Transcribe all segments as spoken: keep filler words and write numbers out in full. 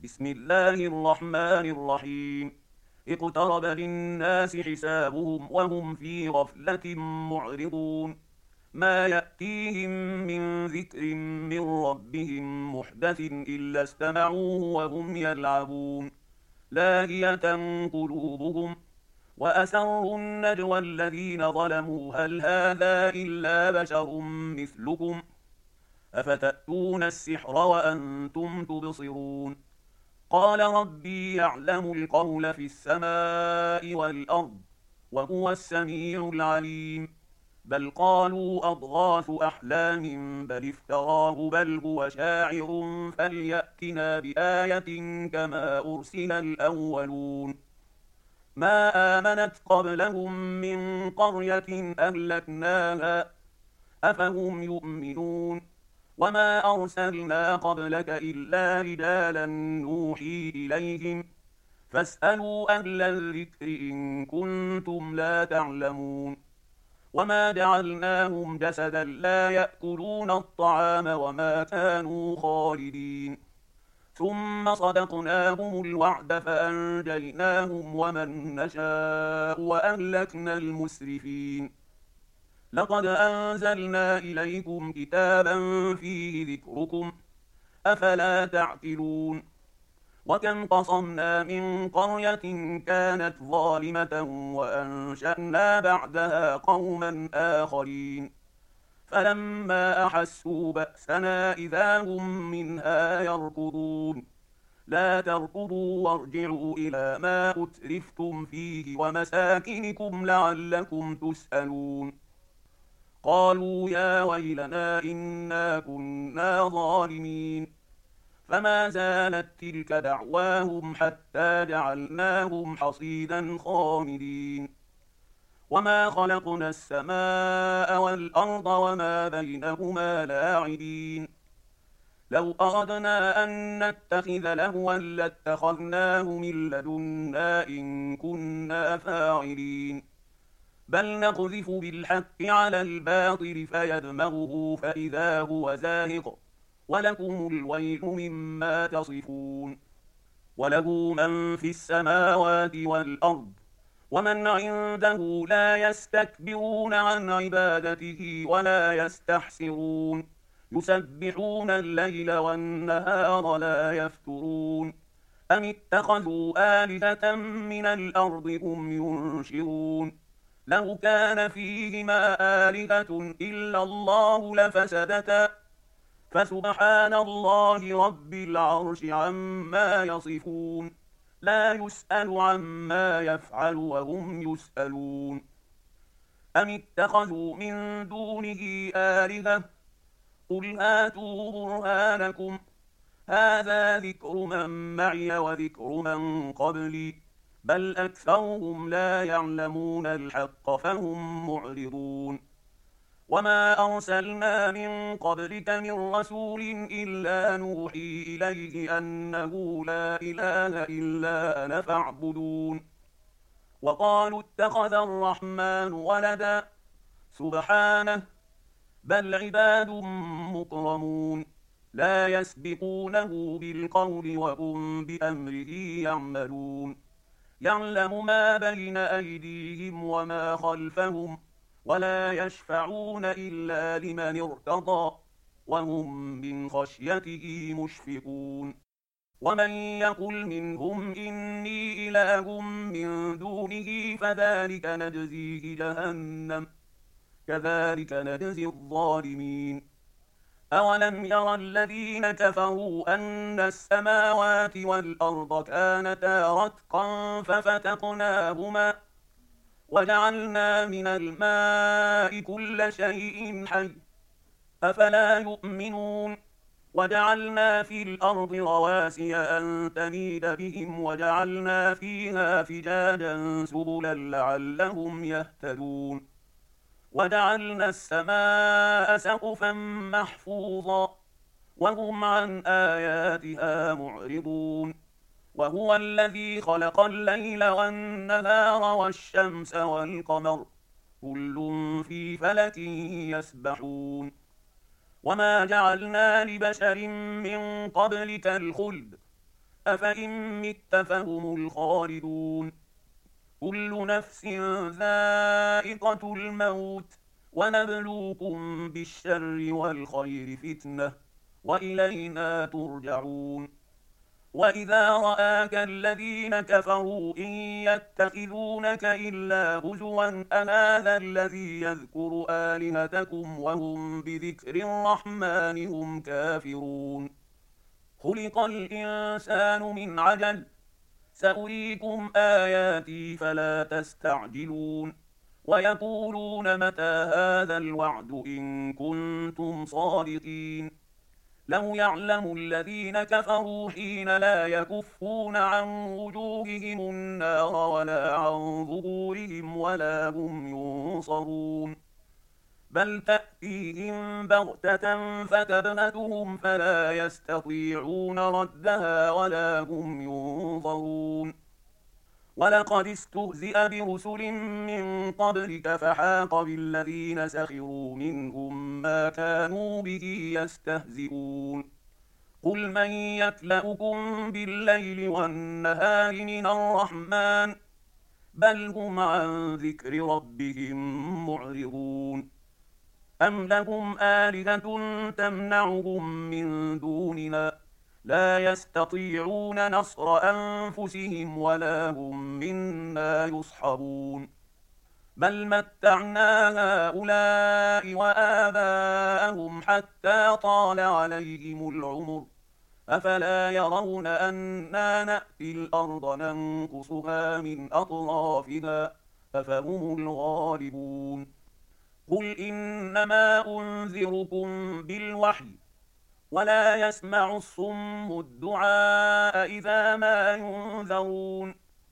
بسم الله الرحمن الرحيم. اقترب للناس حسابهم وهم في غفلة معرضون. ما يأتيهم من ذكر من ربهم محدث إلا استمعوه وهم يلعبون لاهية قلوبهم وأسروا النجوى الذين ظلموا هل هذا إلا بشر مثلكم أفتأتون السحر وأنتم تبصرون. قال ربي يعلم القول في السماء والأرض وهو السميع العليم. بل قالوا أضغاث أحلام بل افتراه بل هو شاعر فليأتنا بآية كما أرسل الأولون. ما آمنت قبلهم من قرية أهلكناها أفهم يؤمنون. وما أرسلنا قبلك إلا رجالا نوحي إليهم فاسألوا أهل الذكر إن كنتم لا تعلمون. وما جعلناهم جسدا لا يأكلون الطعام وما كانوا خالدين. ثم صدقناهم الوعد فأنجيناهم ومن نشاء وأهلكنا المسرفين. لقد أنزلنا إليكم كتابا فيه ذكركم أفلا تعقلون. وكم قصمنا من قرية كانت ظالمة وأنشأنا بعدها قوما آخرين فلما أحسوا بأسنا إذا هم منها يركضون. لا تركضوا وارجعوا إلى ما أترفتم فيه ومساكنكم لعلكم تسألون. قالوا يا ويلنا إنا كنا ظالمين. فما زالت تلك دعواهم حتى جعلناهم حصيدا خامدين. وما خلقنا السماء والأرض وما بينهما لاعبين. لو أردنا أن نتخذ لهوا لاتخذناه من لدنا إن كنا فاعلين. بل نقذف بالحق على الباطل فيدمغه فإذا هو زاهق ولكم الويل مما تصفون. وله من في السماوات والأرض ومن عنده لا يستكبرون عن عبادته ولا يستحسرون يسبحون الليل والنهار لا يفترون. أم اتخذوا آلهة من الأرض هم ينشرون. لو كان فيهما آلهة إلا الله لفسدتا فسبحان الله رب العرش عما يصفون. لا يسأل عما يفعل وهم يسألون. أم اتخذوا من دونه آلهة قل هاتوا برهانكم هذا ذكر من معي وذكر من قبلي بل أكثرهم لا يعلمون الحق فهم معرضون. وما أرسلنا من قبلك من رسول إلا نوحي إليه أنه لا إله إلا أنا فاعبدون. وقالوا اتخذ الرحمن ولدا سبحانه بل عباد مكرمون لا يسبقونه بالقول وهم بأمره يعملون. يعلم ما بين أيديهم وما خلفهم ولا يشفعون إلا لمن ارتضى وهم من خشيته مشفقون. ومن يقل منهم إني إله من دونه فذلك نجزيه جهنم كذلك نجزي الظالمين. أولم يرى الذين كفروا أن السماوات والأرض كانتا رتقا ففتقناهما وجعلنا من الماء كل شيء حي أفلا يؤمنون. وجعلنا في الأرض رواسي أن تميد بهم وجعلنا فيها فجاجا سبلا لعلهم يهتدون. وجعلنا السماء سقفا محفوظا وهم عن آياتها معرضون. وهو الذي خلق الليل والنهار والشمس والقمر كل في فلك يسبحون. وما جعلنا لبشر من قبلك الخلد أفإن مت فهم الخالدون كل نفس ذائقة الموت ونبلوكم بالشر والخير فتنة وإلينا ترجعون وإذا رآك الذين كفروا إن يتخذونك إلا هزوا أهذا الذي يذكر آلهتكم وهم بذكر الرحمن هم كافرون خلق الإنسان من عجل سأريكم آياتي فلا تستعجلون ويقولون متى هذا الوعد إن كنتم صادقين لو يعلم الذين كفروا حين لا يكفون عن وجوههم النار ولا عن ظهورهم ولا هم ينصرون بل تأتيهم بغتة فتبهتهم فلا يستطيعون ردها ولا هم ينظرون ولقد استهزئ برسل من قبلك فحاق بالذين سخروا منهم ما كانوا به يستهزئون قل من يكلؤكم بالليل والنهار من الرحمن بل هم عن ذكر ربهم معرضون أم لهم آلهة تمنعهم من دوننا لا يستطيعون نصر أنفسهم ولا هم منا يصحبون بل متعنا هؤلاء وآباءهم حتى طال عليهم العمر أفلا يرون أنا نأتي الأرض ننقصها من أطرافها أفهم الغالبون قل إنما أنذركم بالوحي ولا يسمع الصم الدعاء إذا ما ينذرون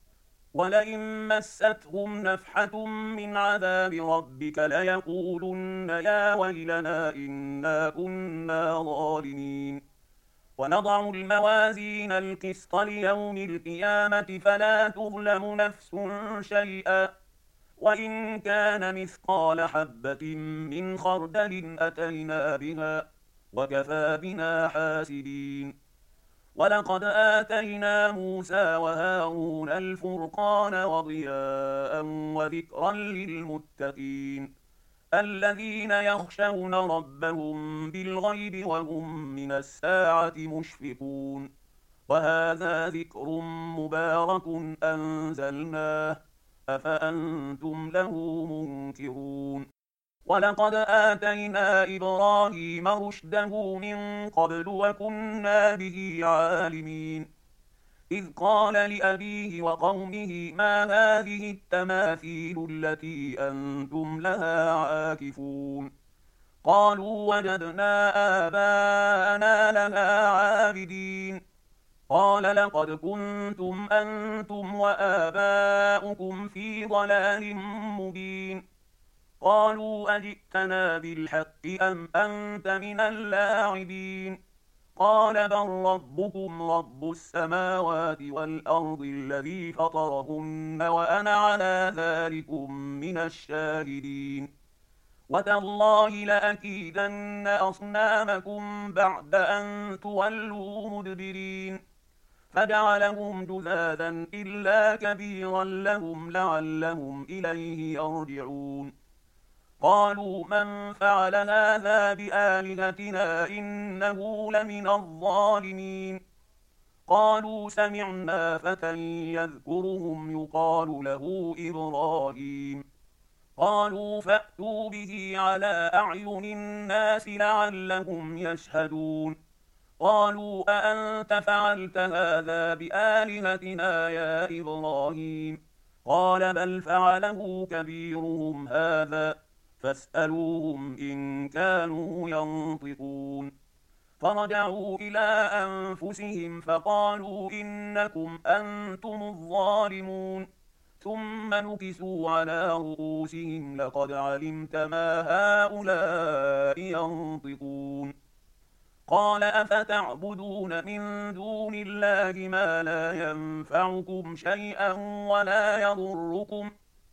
ولئن مستهم نفحة من عذاب ربك ليقولن يا ويلنا إنا كنا ظالمين ونضع الموازين القسط ليوم القيامة فلا تظلم نفس شيئا وإن كان مثقال حبة من خردل أتينا بها وكفى بنا حاسبين ولقد آتينا موسى وهارون الفرقان وضياء وذكرا للمتقين الذين يخشون ربهم بالغيب وهم من الساعة مشفقون وهذا ذكر مبارك أنزلناه أفأنتم له منكرون ولقد آتينا إبراهيم رشده من قبل وكنا به عالمين إذ قال لأبيه وقومه ما هذه التماثيل التي أنتم لها عاكفون قالوا وجدنا آباءنا لها عابدين قال لقد كنتم أنتم وآباؤكم في ضلال مبين قالوا أجئتنا بالحق أم أنت من اللاعبين قال بل ربكم رب السماوات والأرض الذي فطرهن وأنا على ذلكم من الشاهدين وتالله لأكيدن أصنامكم بعد أن تولوا مدبرين فجعلهم جذاذا إلا كبيرا لهم لعلهم إليه يرجعون قالوا من فعل هذا بآلهتنا إنه لمن الظالمين قالوا سمعنا فتى يذكرهم يقال له إبراهيم قالوا فأتوا به على أعين الناس لعلهم يشهدون قالوا أأنت فعلت هذا بآلهتنا يا إبراهيم قال بل فعله كبيرهم هذا فاسألوهم إن كانوا ينطقون فرجعوا إلى أنفسهم فقالوا إنكم أنتم الظالمون ثم نكسوا على رؤوسهم لقد علمت ما هؤلاء ينطقون قال أفتعبدون من دون الله ما لا ينفعكم شيئا ولا يضركم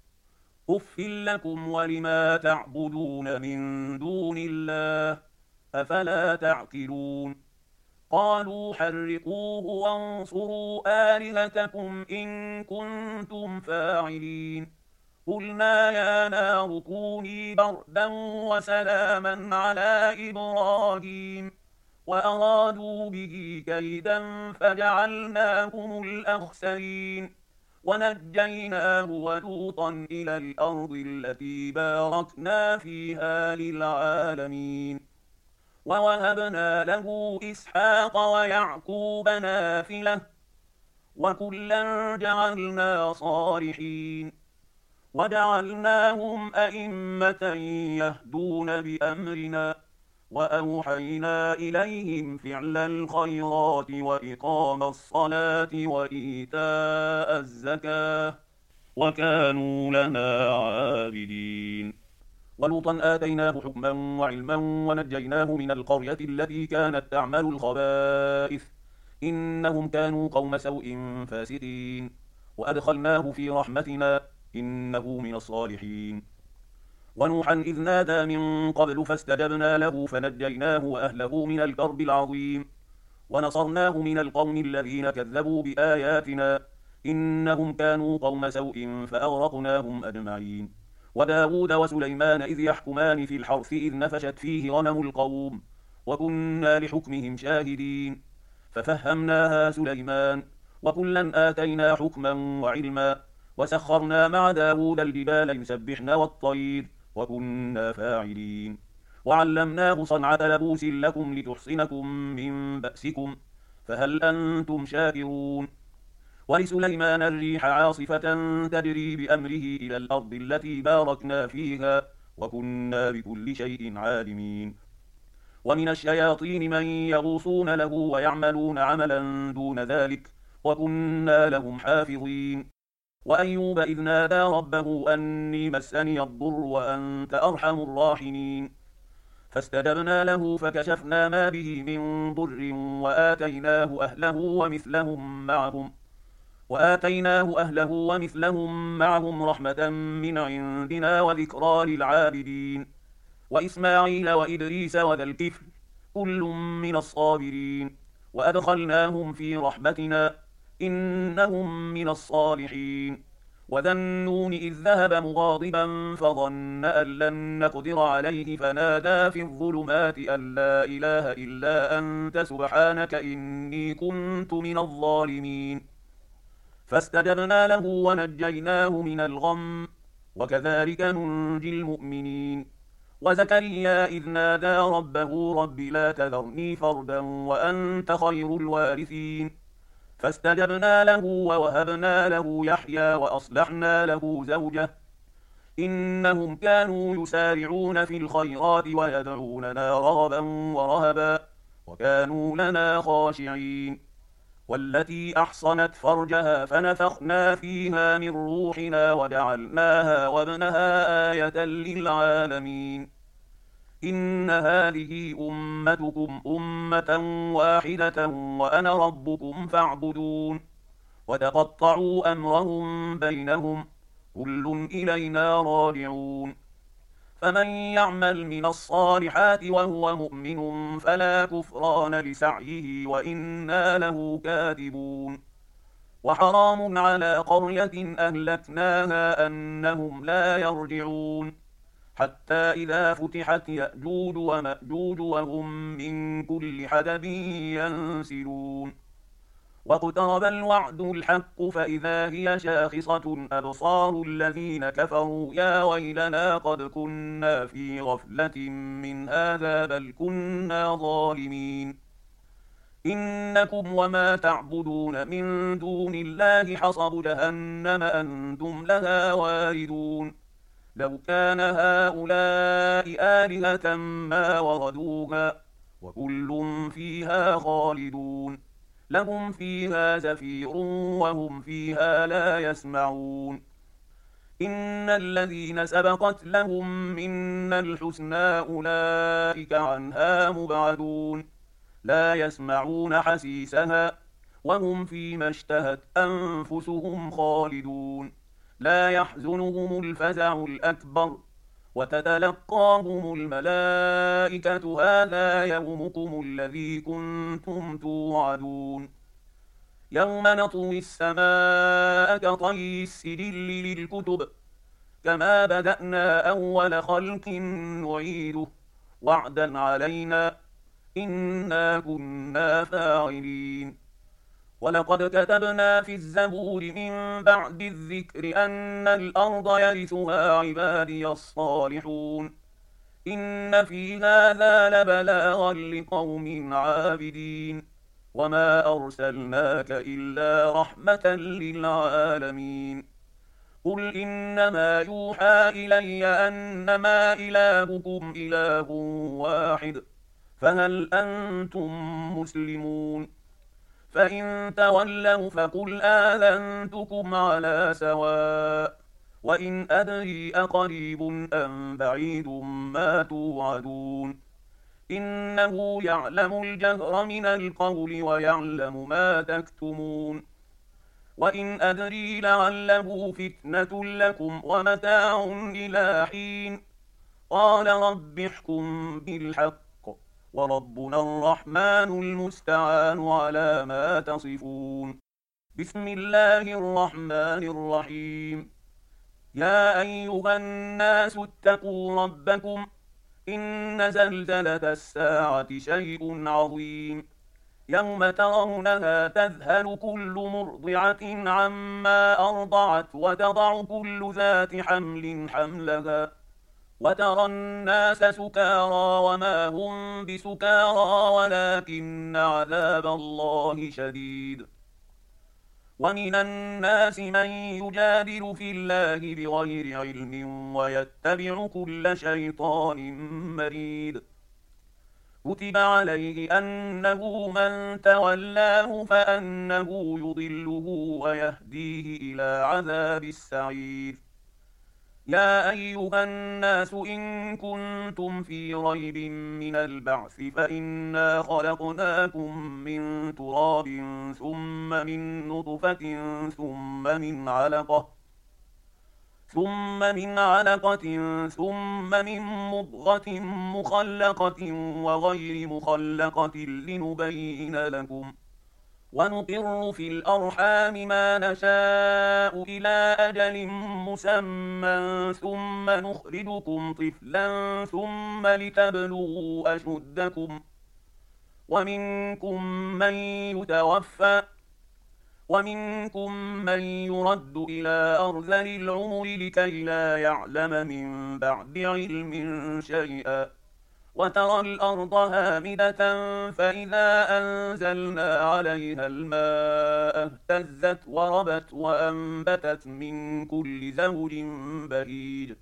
أف لكم ولما تعبدون من دون الله أفلا تعقلون قالوا حرقوه وانصروا آلهتكم إن كنتم فاعلين قلنا يا نار كوني بردا وسلاما على إبراهيم وأرادوا به كيدا فجعلناهم الأخسرين ونجيناه ولوطا إلى الأرض التي باركنا فيها للعالمين ووهبنا له إسحاق ويعقوب نافلة وكلا جعلنا صالحين وجعلناهم أئمة يهدون بأمرنا وأوحينا إليهم فعل الخيرات وإقام الصلاة وإيتاء الزكاة وكانوا لنا عابدين ولوطا آتيناه حكما وعلما ونجيناه من القرية التي كانت تعمل الخبائث إنهم كانوا قوم سوء فاسقين وأدخلناه في رحمتنا إنه من الصالحين ونوحا إذ نادى من قبل فاستجبنا له فنجيناه وأهله من الكرب العظيم ونصرناه من القوم الذين كذبوا بآياتنا إنهم كانوا قوم سوء فأغرقناهم أجمعين وداود وسليمان إذ يحكمان في الحرث إذ نفشت فيه غنم القوم وكنا لحكمهم شاهدين ففهمناها سليمان وكلا آتينا حكما وعلما وسخرنا مع داود الجبال يسبحن والطير وكنا فاعلين وعلمناه صنعة لبوس لكم لتحصنكم من بأسكم فهل أنتم شاكرون ولسليمان الريح عاصفة تجري بأمره إلى الأرض التي باركنا فيها وكنا بكل شيء عالمين ومن الشياطين من يغوصون له ويعملون عملا دون ذلك وكنا لهم حافظين وأيوب إذ نادى ربه أني مسني الضر وأنت أرحم الراحمين فاستجبنا له فكشفنا ما به من ضر وآتيناه أهله ومثلهم معهم وآتيناه أهله ومثلهم معهم رحمة من عندنا وذكرى للعابدين وإسماعيل وإدريس وذا الكفل كل من الصابرين وأدخلناهم في رحمتنا إنهم من الصالحين وذا النون إذ ذهب مغاضبا فظن أن لن نقدر عليه فنادى في الظلمات أن لا إله إلا أنت سبحانك إني كنت من الظالمين فاستجبنا له ونجيناه من الغم وكذلك ننجي المؤمنين وزكريا إذ نادى ربه رب لا تذرني فردا وأنت خير الوارثين فاستجبنا له ووهبنا له يحيى وأصلحنا له زوجه إنهم كانوا يسارعون في الخيرات ويدعوننا رغبا ورهبا وكانوا لنا خاشعين والتي أحصنت فرجها فنفخنا فيها من روحنا وجعلناها وابنها آية للعالمين إن هذه أمتكم أمة واحدة وأنا ربكم فاعبدون وتقطعوا أمرهم بينهم كل إلينا راجعون فمن يعمل من الصالحات وهو مؤمن فلا كفران لسعيه وإنا له كاتبون وحرام على قرية أهلكناها أنهم لا يرجعون حتى إذا فتحت يأجوج ومأجوج وهم من كل حدب ينسلون واقترب الوعد الحق فإذا هي شاخصة أبصار الذين كفروا يا ويلنا قد كنا في غفلة من هذا بل كنا ظالمين إنكم وما تعبدون من دون الله حصب جهنم أنتم لها واردون لو كان هؤلاء آلهة ما وردوها وكل فيها خالدون لهم فيها زفير وهم فيها لا يسمعون إن الذين سبقت لهم منا الحسنى أولئك عنها مبعدون لا يسمعون حسيسها وهم فيما اشتهت أنفسهم خالدون لا يحزنهم الفزع الأكبر وتتلقاهم الملائكة هذا يومكم الذي كنتم توعدون يوم نطوي السماء كطي السجل للكتب كما بدأنا أول خلق نعيده وعدا علينا إنا كنا فاعلين ولقد كتبنا في الزبور من بعد الذكر أن الأرض يرثها عبادي الصالحون إن في هذا لبلاغا لقوم عابدين وما أرسلناك إلا رحمة للعالمين قل إنما يوحى إلي أنما إلهكم إله واحد فهل أنتم مسلمون فإن تولوا فقل آذنتكم على سواء وإن أدري أقريب أم بعيد ما توعدون إنه يعلم الجهر من القول ويعلم ما تكتمون وإن أدري لعله فتنة لكم ومتاع إلى حين قال رب احكم بالحق وربنا الرحمن المستعان على ما تصفون بسم الله الرحمن الرحيم يا أيها الناس اتقوا ربكم إن زلزلة الساعة شيء عظيم يوم ترونها تذهل كل مرضعة عما أرضعت وتضع كل ذات حمل حملها وترى الناس سكارى وما هم بسكارى ولكن عذاب الله شديد ومن الناس من يجادل في الله بغير علم ويتبع كل شيطان مريد كتب عليه أنه من تولاه فأنه يضله ويهديه إلى عذاب السعير يا أيها الناس إن كنتم في ريب من البعث فإنا خلقناكم من تراب ثم من نطفة ثم من علقة ثم من علقة ثم من مضغة مخلقة وغير مخلقة لنبين لكم ونقر في الأرحام ما نشاء إلى أجل مسمى ثم نخرجكم طفلا ثم لتبلغوا أشدكم ومنكم من يتوفى ومنكم من يرد إلى أرذل العمر لكي لا يعلم من بعد علم شيئا وترى الأرض هامدة فإذا أنزلنا عليها الماء اهتزت وربت وأنبتت من كل زوج بهيج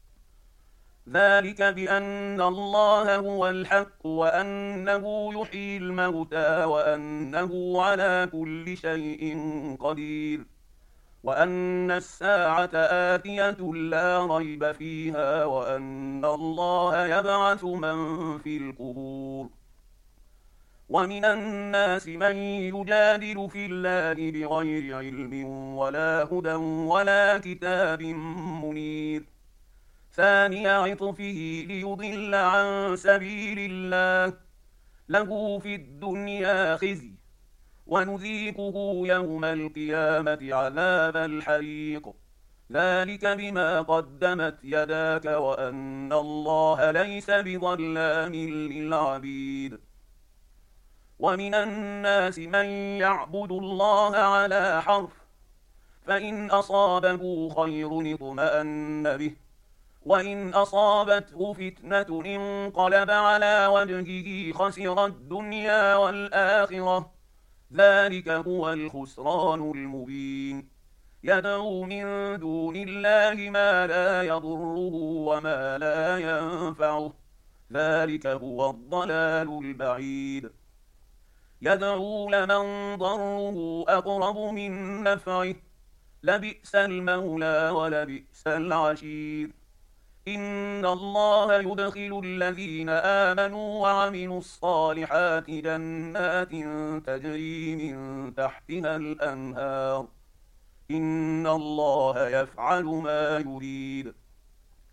ذلك بأن الله هو الحق وأنه يحيي الموتى وأنه على كل شيء قدير وأن الساعة آتية لا ريب فيها وأن الله يبعث من في القبور ومن الناس من يجادل في الله بغير علم ولا هدى ولا كتاب منير ثاني عطفه ليضل عن سبيل الله له في الدنيا خزي ونذيقه يوم القيامة عذاب الحريق ذلك بما قدمت يداك وأن الله ليس بظلام للعبيد ومن الناس من يعبد الله على حرف فإن أصابه خير اطمأن به وإن أصابته فتنة انقلب على وجهه خسر الدنيا والآخرة ذلك هو الخسران المبين يدعو من دون الله ما لا يضره وما لا ينفعه ذلك هو الضلال البعيد يدعو لمن ضره أقرب من نفعه لبئس المولى ولبئس العشير إن الله يدخل الذين آمنوا وعملوا الصالحات جنات تجري من تحتها الأنهار إن الله يفعل ما يريد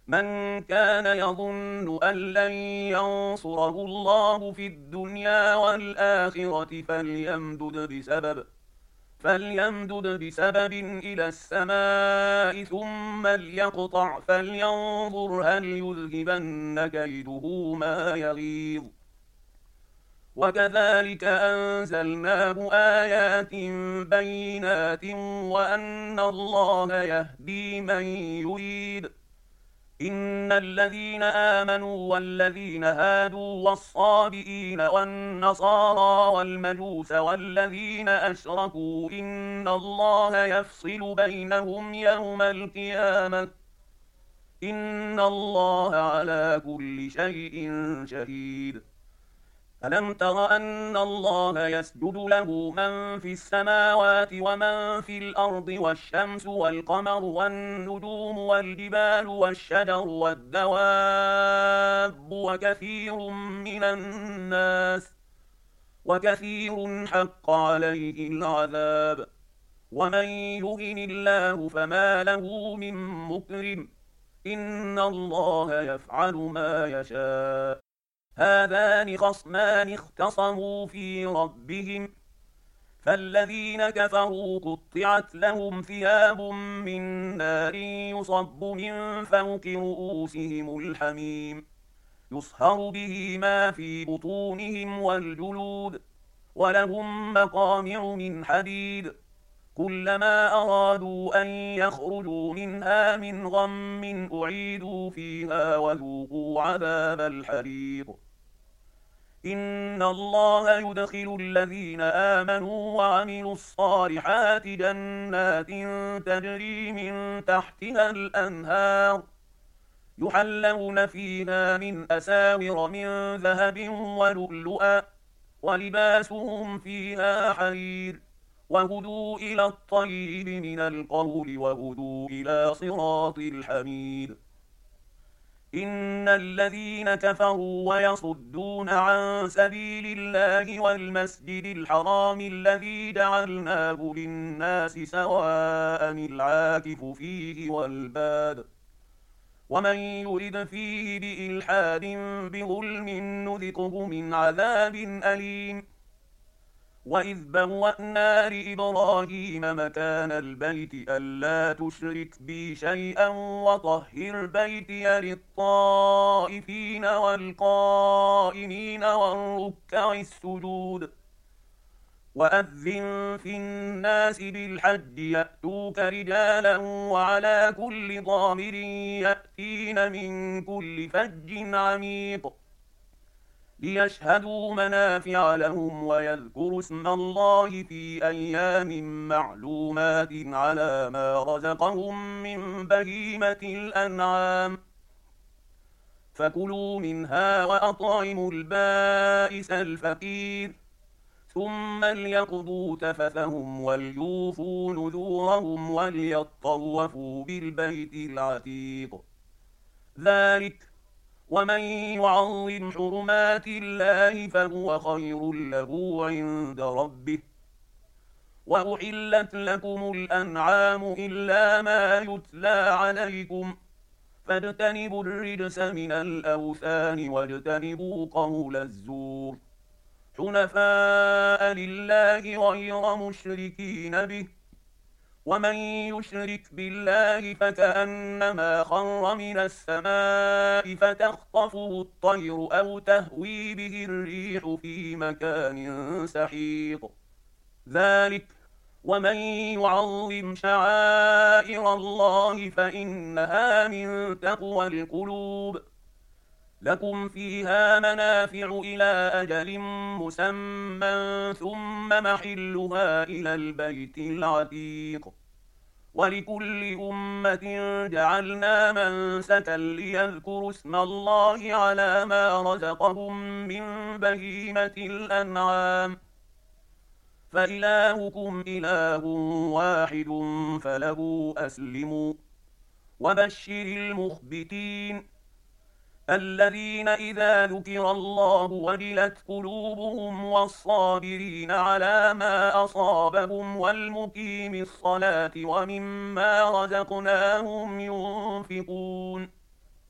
من كان يظن أن لن ينصره الله في الدنيا والآخرة فليمدد بسبب فليمدد بسبب إلى السماء ثم ليقطع فلينظر هل يذهبن كيده ما يغيظ. وكذلك أنزلناه آيات بينات وأن الله يهدي من يريد. إن الذين آمنوا والذين هادوا والصابئين والنصارى والمجوس والذين أشركوا إن الله يفصل بينهم يوم القيامة إن الله على كل شيء شهيد. ألم تر أن الله يسجد له من في السماوات ومن في الأرض والشمس والقمر والنجوم والجبال والشجر والدواب وكثير من الناس وكثير حق عليه العذاب ومن يهن الله فما له من مكرم إن الله يفعل ما يشاء. هذان خصمان اختصموا في ربهم فالذين كفروا قطعت لهم ثياب من نار يصب من فوق رؤوسهم الحميم يصهر به ما في بطونهم والجلود ولهم مقامع من حديد كلما أرادوا أن يخرجوا منها من غم أعيدوا فيها وذوقوا عذاب الحريق. إن الله يدخل الذين آمنوا وعملوا الصالحات جنات تجري من تحتها الأنهار يحلون فيها من أساور من ذهب ولؤلؤا ولباسهم فيها حرير وهدوا إلى الطيب من القول وهدوا إلى صراط الحميد. إن الذين كفروا ويصدون عن سبيل الله والمسجد الحرام الذي جعلناه للناس سواء العاكف فيه والباد ومن يرد فيه بإلحاد بظلم نذقه من عذاب أليم. وإذ بوأنا لإبراهيم مكان البيت ألا تشرك بي شيئا وطهر بيتي للطائفين والقائمين والركع السجود وأذن في الناس بالحج يأتوك رجالا وعلى كل ضامر يأتين من كل فج عميق ليشهدوا منافع لهم ويذكروا اسم الله في أيام معلومات على ما رزقهم من بهيمة الأنعام فكلوا منها وأطعموا البائس الفقير ثم ليقضوا تفثهم وليوفوا نذورهم وليطوفوا بالبيت العتيق. ذلك ومن يعظم حرمات الله فهو خير له عند ربه. وأحلت لكم الأنعام إلا ما يتلى عليكم فاجتنبوا الرجس من الأوثان واجتنبوا قول الزور حنفاء لله غير مشركين به ومن يشرك بالله فكأنما خر من السماء فتخطفه الطير أو تهوي به الريح في مكان سحيق. ذلك ومن يعظم شعائر الله فإنها من تقوى القلوب. لكم فيها منافع إلى أجل مسمى ثم محلها إلى البيت العتيق. ولكل أمة جعلنا منسكا ليذكروا اسم الله على ما رزقهم من بهيمة الأنعام فإلهكم إله واحد فله أسلموا. وبشر المخبتين الذين إذا ذكر الله وجلت قلوبهم والصابرين على ما أصابهم والمقيم الصلاة ومما رزقناهم ينفقون.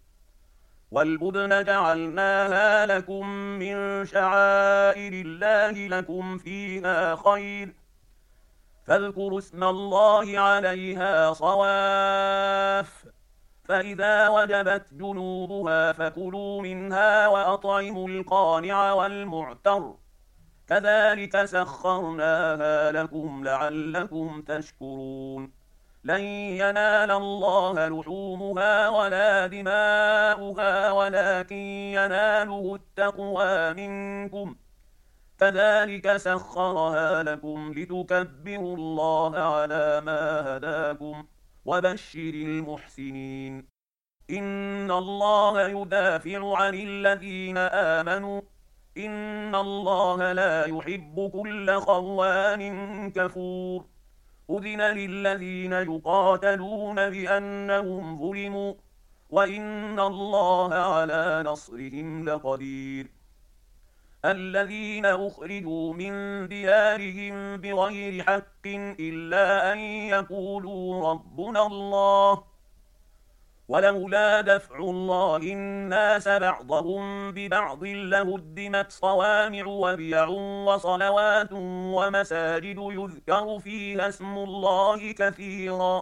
والبدن جعلناها لكم من شعائر الله لكم فيها خير، فاذكروا اسم الله عليها صواف، فإذا وجبت جنوبها فكلوا منها وأطعموا القانع والمعتر، كذلك سخرناها لكم لعلكم تشكرون. لن ينال الله لحومها ولا دماؤها ولكن يناله التقوى منكم، كذلك سخرها لكم لتكبروا الله على ما هداكم، وبشر المحسنين. إن الله يدافع عن الذين آمنوا، إن الله لا يحب كل خوان كفور. أذن للذين يقاتلون بأنهم ظلموا، وإن الله على نصرهم لقدير. الذين أخرجوا من ديارهم بغير حق إلا أن يقولوا ربنا الله، ولولا دفع الله الناس بعضهم ببعض لهدمت صوامع وبيع وصلوات ومساجد يذكر فيها اسم الله كثيرا،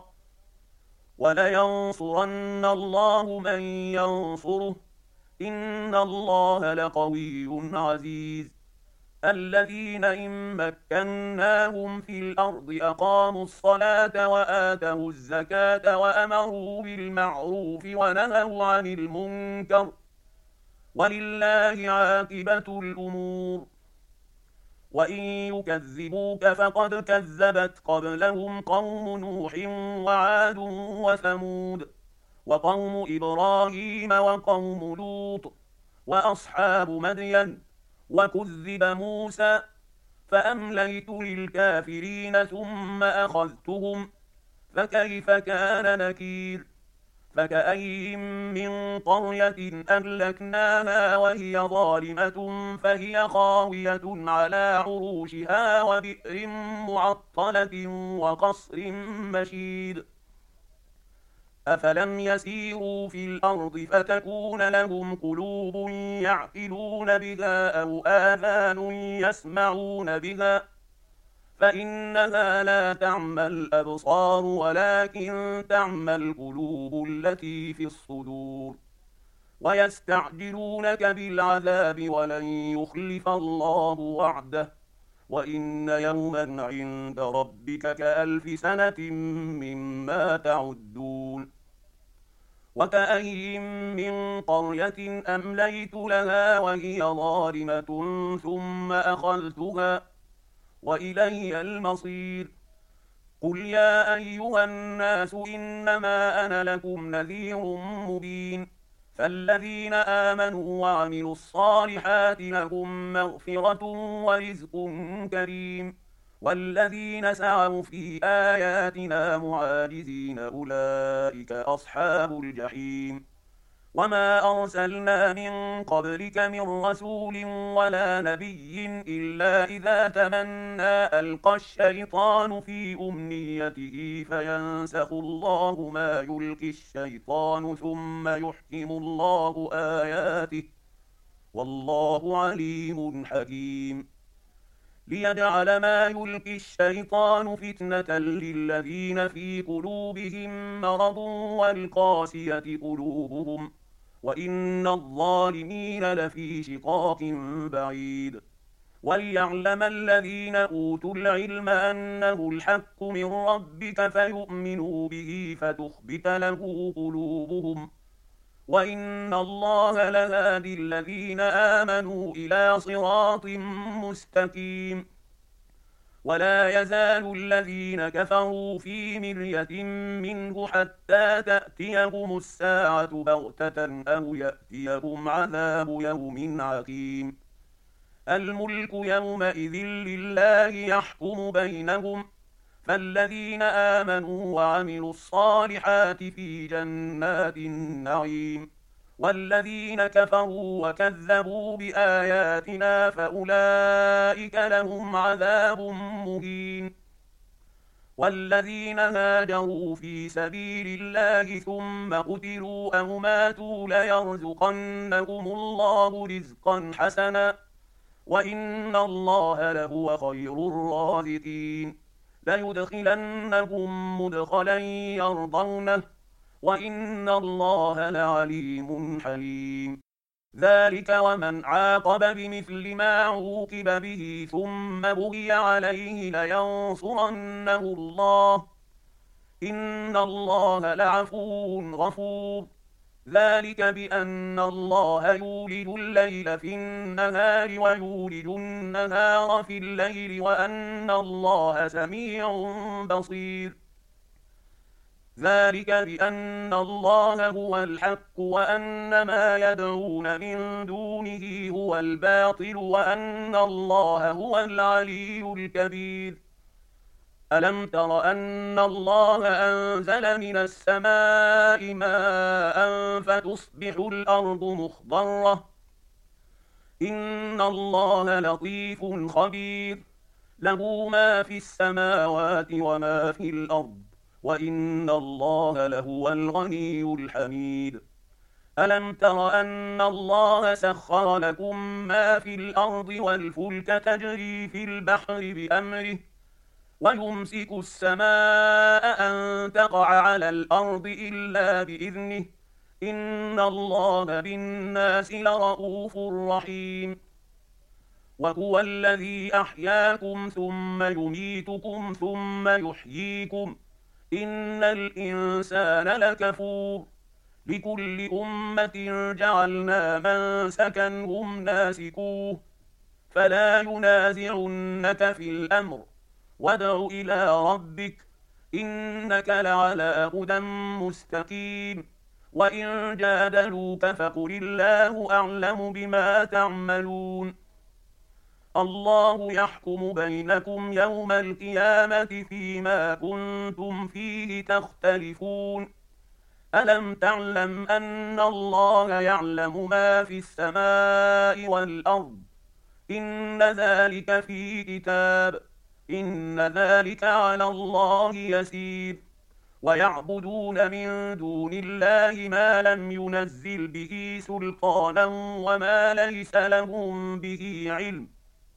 ولينصرن الله من ينصره، إن الله لقوي عزيز. الذين إن مكناهم في الأرض أقاموا الصلاة وآتوا الزكاة وأمروا بالمعروف ونهوا عن المنكر، ولله عاقبة الأمور. وإن يكذبوك فقد كذبت قبلهم قوم نوح وعاد وثمود وقوم إبراهيم وقوم لوط وأصحاب مدين، وكذب موسى فأمليت للكافرين ثم أخذتهم، فكيف كان نكير. فكأين من قرية أهلكناها وهي ظالمة فهي خاوية على عروشها وبئر معطلة وقصر مشيد. أفلم يسيروا في الأرض فتكون لهم قلوب يعقلون بها أو آذان يسمعون بها، فإنها لا تعمى الأبصار ولكن تعمى القلوب التي في الصدور. ويستعجلونك بالعذاب ولن يخلف الله وعده، وإن يوما عند ربك كألف سنة مما تعدون. وكأين من قرية أمليت لها وهي ظالمة ثم أخذتها وإلي المصير. قل يا أيها الناس إنما أنا لكم نذير مبين، فالذين آمنوا وعملوا الصالحات لهم مغفرة ورزق كريم، والذين سعوا في آياتنا معاجزين أولئك أصحاب الجحيم. وما أرسلنا من قبلك من رسول ولا نبي إلا إذا تمنى ألقى الشيطان في أمنيته فينسخ الله ما يلقي الشيطان ثم يحكم الله آياته، والله عليم حكيم. ليجعل ما يلقي الشيطان فتنة للذين في قلوبهم مرض والقاسية قلوبهم، وإن الظالمين لفي شقاق بعيد. وليعلم الذين أوتوا العلم أنه الحق من ربك فيؤمنوا به فتخبت له قلوبهم، وإن الله لهادي الذين آمنوا إلى صراط مستقيم. ولا يزال الذين كفروا في مرية منه حتى تأتيهم الساعة بغتة أو يأتيهم عذاب يوم عقيم. الملك يومئذ لله يحكم بينهم، فالذين آمنوا وعملوا الصالحات في جنات النعيم، والذين كفروا وكذبوا بآياتنا فأولئك لهم عذاب مهين. والذين هاجروا في سبيل الله ثم قتلوا أو ماتوا ليرزقنهم الله رزقا حسنا وإن الله لهو خير الرازقين ليدخلنهم مدخلا يرضونه وإن الله لعليم حليم ذلك ومن عاقب بمثل ما عوقب به ثم بغي عليه لينصرنه الله إن الله لعفو غفور ذلك بأن الله يولج الليل في النهار ويولج النهار في الليل وأن الله سميع بصير ذلك بأن الله هو الحق وأن ما يدعون من دونه هو الباطل وأن الله هو العلي الكبير ألم تر أن الله أنزل من السماء ماء فتصبح الأرض مخضرة إن الله لطيف خبير له ما في السماوات وما في الأرض وإن الله لهو الغني الحميد ألم تر أن الله سخر لكم ما في الأرض والفلك تجري في البحر بأمره ويمسك السماء أن تقع على الأرض إلا بإذنه إن الله بالناس لرءوف رحيم وهو الذي أحياكم ثم يميتكم ثم يحييكم إن الإنسان لكفور لكل أمة جعلنا منسكا هم ناسكوه فلا ينازعنك في الأمر وادع إلى ربك إنك لعلى هدى مستقيم وإن جادلوك فقل الله أعلم بما تعملون الله يحكم بينكم يوم القيامة فيما كنتم فيه تختلفون ألم تعلم أن الله يعلم ما في السماء والأرض إن ذلك في كتاب إن ذلك على الله يسير ويعبدون من دون الله ما لم ينزل به سلطانا وما ليس لهم به علم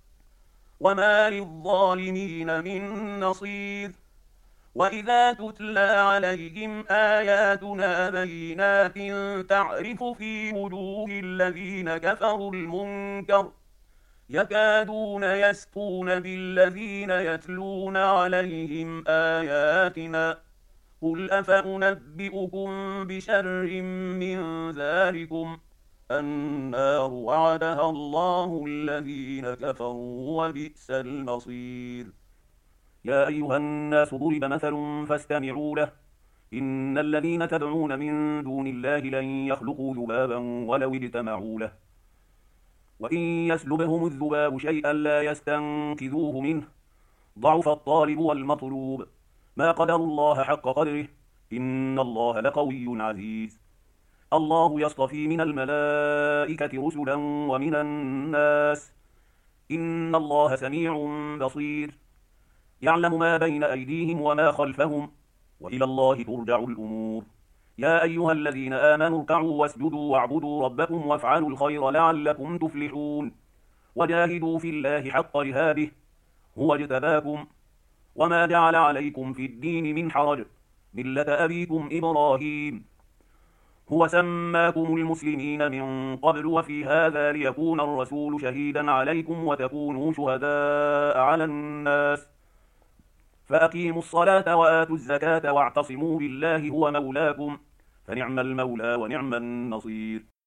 وما للظالمين من نصير وإذا تتلى عليهم آياتنا بينات تعرف في وجوه الذين كفروا المنكر يكادون يسطون بالذين يتلون عليهم آياتنا قل أفأنبئكم بشر من ذلكم النار وعدها الله الذين كفروا وبئس المصير يا أيها الناس ضرب مثل فاستمعوا له إن الذين تدعون من دون الله لن يخلقوا ذبابا ولو اجتمعوا له وإن يسلبهم الذباب شيئا لا يستنقذوه منه ضعف الطالب والمطلوب ما قدر الله حق قدره إن الله لقوي عزيز الله يصطفي من الملائكة رسلا ومن الناس إن الله سميع بصير يعلم ما بين أيديهم وما خلفهم وإلى الله ترجع الأمور يا أيها الذين آمنوا اركعوا واسجدوا واعبدوا ربكم وافعلوا الخير لعلكم تفلحون وجاهدوا في الله حق جهاده هو اجتباكم وما جعل عليكم في الدين من حرج ملة أبيكم إبراهيم هو سماكم المسلمين من قبل وفي هذا ليكون الرسول شهيدا عليكم وتكونوا شهداء على الناس فأقيموا الصلاة وآتوا الزكاة واعتصموا بالله هو مولاكم فنعم المولى ونعم النصير